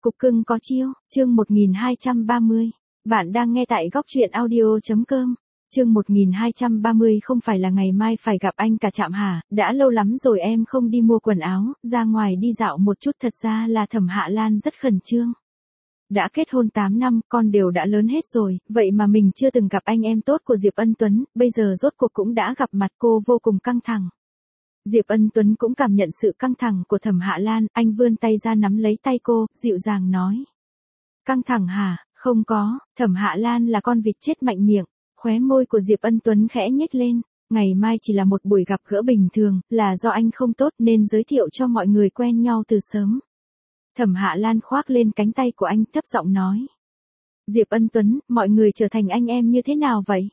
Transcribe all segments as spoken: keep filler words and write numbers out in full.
Cục cưng có chiêu, chương một nghìn hai trăm ba mươi. Bạn đang nghe tại góc truyện audio.com. Chương một nghìn hai trăm ba mươi không phải là ngày mai phải gặp anh cả trạm hả, đã lâu lắm rồi em không đi mua quần áo, ra ngoài đi dạo một chút, thật ra là Thẩm Hạ Lan rất khẩn trương. Đã kết hôn tám năm, con đều đã lớn hết rồi, vậy mà mình chưa từng gặp anh em tốt của Diệp Ân Tuấn, bây giờ rốt cuộc cũng đã gặp mặt, cô vô cùng căng thẳng. Diệp Ân Tuấn cũng cảm nhận sự căng thẳng của Thẩm Hạ Lan, anh vươn tay ra nắm lấy tay cô, dịu dàng nói. Căng thẳng hả, không có, Thẩm Hạ Lan là con vịt chết mạnh miệng, khóe môi của Diệp Ân Tuấn khẽ nhếch lên, ngày mai chỉ là một buổi gặp gỡ bình thường, là do anh không tốt nên giới thiệu cho mọi người quen nhau từ sớm. Thẩm Hạ Lan khoác lên cánh tay của anh thấp giọng nói. Diệp Ân Tuấn, mọi người trở thành anh em như thế nào vậy?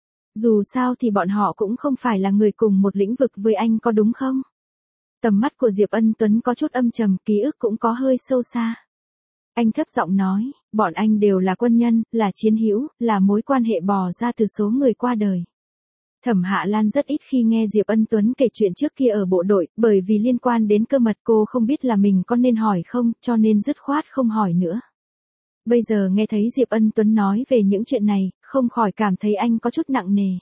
Dù sao thì bọn họ cũng không phải là người cùng một lĩnh vực với anh có đúng không? Tầm mắt của Diệp Ân Tuấn có chút âm trầm, ký ức cũng có hơi sâu xa. Anh thấp giọng nói, bọn anh đều là quân nhân, là chiến hữu, là mối quan hệ bò ra từ số người qua đời. Thẩm Hạ Lan rất ít khi nghe Diệp Ân Tuấn kể chuyện trước kia ở bộ đội, bởi vì liên quan đến cơ mật cô không biết là mình có nên hỏi không, cho nên dứt khoát không hỏi nữa. Bây giờ nghe thấy Diệp Ân Tuấn nói về những chuyện này, không khỏi cảm thấy anh có chút nặng nề.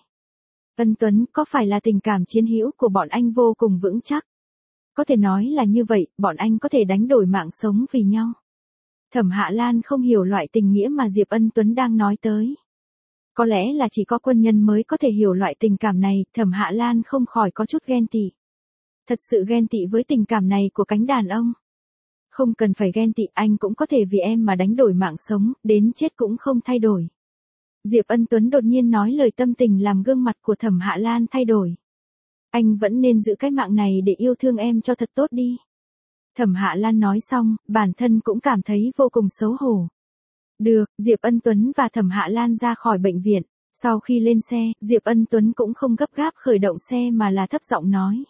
Ân Tuấn, có phải là tình cảm chiến hữu của bọn anh vô cùng vững chắc? Có thể nói là như vậy, bọn anh có thể đánh đổi mạng sống vì nhau. Thẩm Hạ Lan không hiểu loại tình nghĩa mà Diệp Ân Tuấn đang nói tới. Có lẽ là chỉ có quân nhân mới có thể hiểu loại tình cảm này, Thẩm Hạ Lan không khỏi có chút ghen tị. Thật sự ghen tị với tình cảm này của cánh đàn ông. Không cần phải ghen tị, anh cũng có thể vì em mà đánh đổi mạng sống, đến chết cũng không thay đổi. Diệp Ân Tuấn đột nhiên nói lời tâm tình làm gương mặt của Thẩm Hạ Lan thay đổi. Anh vẫn nên giữ cái mạng này để yêu thương em cho thật tốt đi. Thẩm Hạ Lan nói xong, bản thân cũng cảm thấy vô cùng xấu hổ. Được, Diệp Ân Tuấn và Thẩm Hạ Lan ra khỏi bệnh viện. Sau khi lên xe, Diệp Ân Tuấn cũng không gấp gáp khởi động xe mà là thấp giọng nói.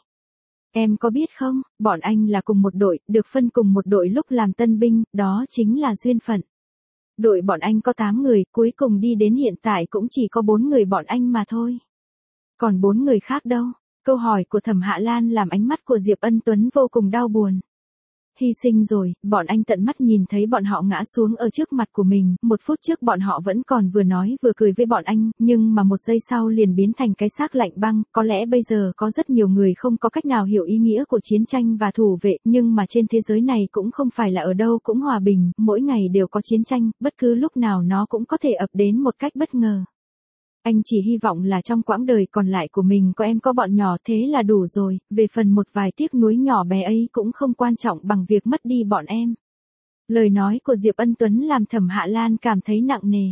Em có biết không, bọn anh là cùng một đội, được phân cùng một đội lúc làm tân binh, đó chính là duyên phận. Đội bọn anh có tám người, cuối cùng đi đến hiện tại cũng chỉ có bốn người bọn anh mà thôi. Còn bốn người khác đâu? Câu hỏi của Thẩm Hạ Lan làm ánh mắt của Diệp Ân Tuấn vô cùng đau buồn. Hy sinh rồi, bọn anh tận mắt nhìn thấy bọn họ ngã xuống ở trước mặt của mình, một phút trước bọn họ vẫn còn vừa nói vừa cười với bọn anh, nhưng mà một giây sau liền biến thành cái xác lạnh băng, có lẽ bây giờ có rất nhiều người không có cách nào hiểu ý nghĩa của chiến tranh và thủ vệ, nhưng mà trên thế giới này cũng không phải là ở đâu cũng hòa bình, mỗi ngày đều có chiến tranh, bất cứ lúc nào nó cũng có thể ập đến một cách bất ngờ. Anh chỉ hy vọng là trong quãng đời còn lại của mình có em có bọn nhỏ thế là đủ rồi, về phần một vài tiếc nuối nhỏ bé ấy cũng không quan trọng bằng việc mất đi bọn em. Lời nói của Diệp Ân Tuấn làm Thẩm Hạ Lan cảm thấy nặng nề.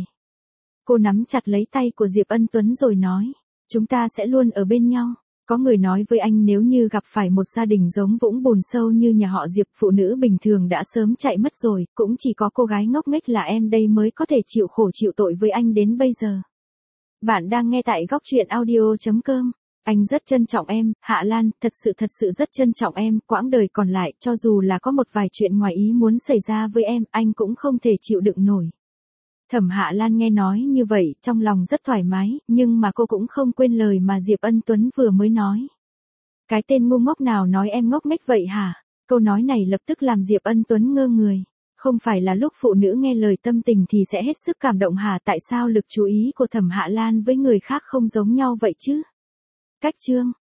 Cô nắm chặt lấy tay của Diệp Ân Tuấn rồi nói, chúng ta sẽ luôn ở bên nhau. Có người nói với anh nếu như gặp phải một gia đình giống vũng bùn sâu như nhà họ Diệp, phụ nữ bình thường đã sớm chạy mất rồi, cũng chỉ có cô gái ngốc nghếch là em đây mới có thể chịu khổ chịu tội với anh đến bây giờ. Bạn đang nghe tại góc truyện audio.com. Anh rất trân trọng em, Hạ Lan, thật sự thật sự rất trân trọng em, quãng đời còn lại, cho dù là có một vài chuyện ngoài ý muốn xảy ra với em, anh cũng không thể chịu đựng nổi. Thẩm Hạ Lan nghe nói như vậy, trong lòng rất thoải mái, nhưng mà cô cũng không quên lời mà Diệp Ân Tuấn vừa mới nói. Cái tên ngu ngốc nào nói em ngốc nghếch vậy hả? Câu nói này lập tức làm Diệp Ân Tuấn ngơ người. Không phải là lúc phụ nữ nghe lời tâm tình thì sẽ hết sức cảm động hả? Tại sao lực chú ý của Thẩm Hạ Lan với người khác không giống nhau vậy chứ? Cách chương,